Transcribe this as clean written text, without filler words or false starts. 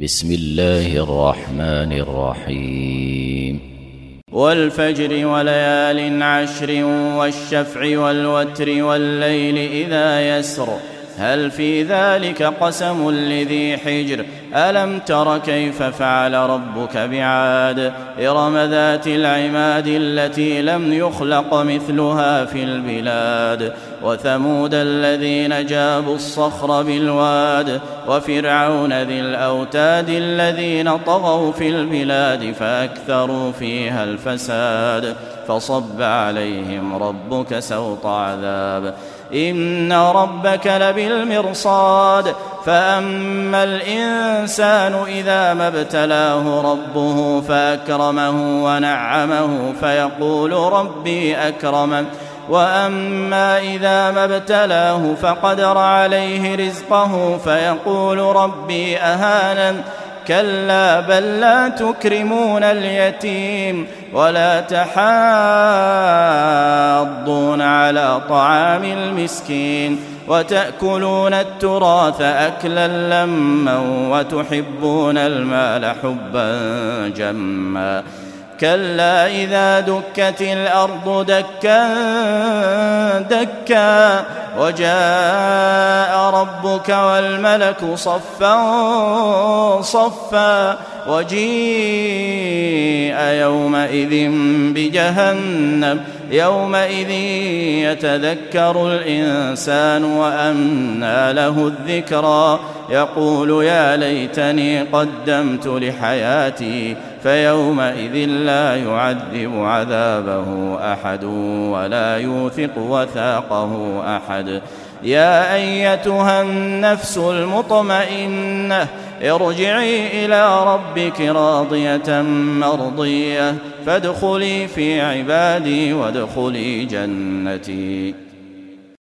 بسم الله الرحمن الرحيم والفجر وليال عشر والشفع والوتر والليل إذا يسر هل في ذلك قسم لذي حجر ألم تر كيف فعل ربك بعاد إرم ذات العماد التي لم يخلق مثلها في البلاد وثمود الذين جابوا الصخر بالواد وفرعون ذي الأوتاد الذين طغوا في البلاد فأكثروا فيها الفساد فصب عليهم ربك سوط عذاب إن ربك لبالمرصاد فأما الإنسان إذا ما ابتلاه ربه فأكرمه ونعمه فيقول ربي أكرمن وأما إذا ما ابتلاه فقدر عليه رزقه فيقول ربي أهانن كلا بل لا تكرمون اليتيم ولا تحاضون على طعام المسكين وتأكلون التراث أكلا لما وتحبون المال حبا جما كلا إذا دكت الأرض دكا دكا وجاء ربك والملك صفا صفا وجيء يومئذ بجهنم يومئذ يتذكر الإنسان وأنى له الذكرى يقول يا ليتني قدمت لحياتي فيومئذ لا يعذب عذابه أحد ولا يوثق وثاقه أحد يا أيتها النفس المطمئنة ارجعي إلى ربك راضية مرضية فادخلي في عبادي وادخلي جنتي.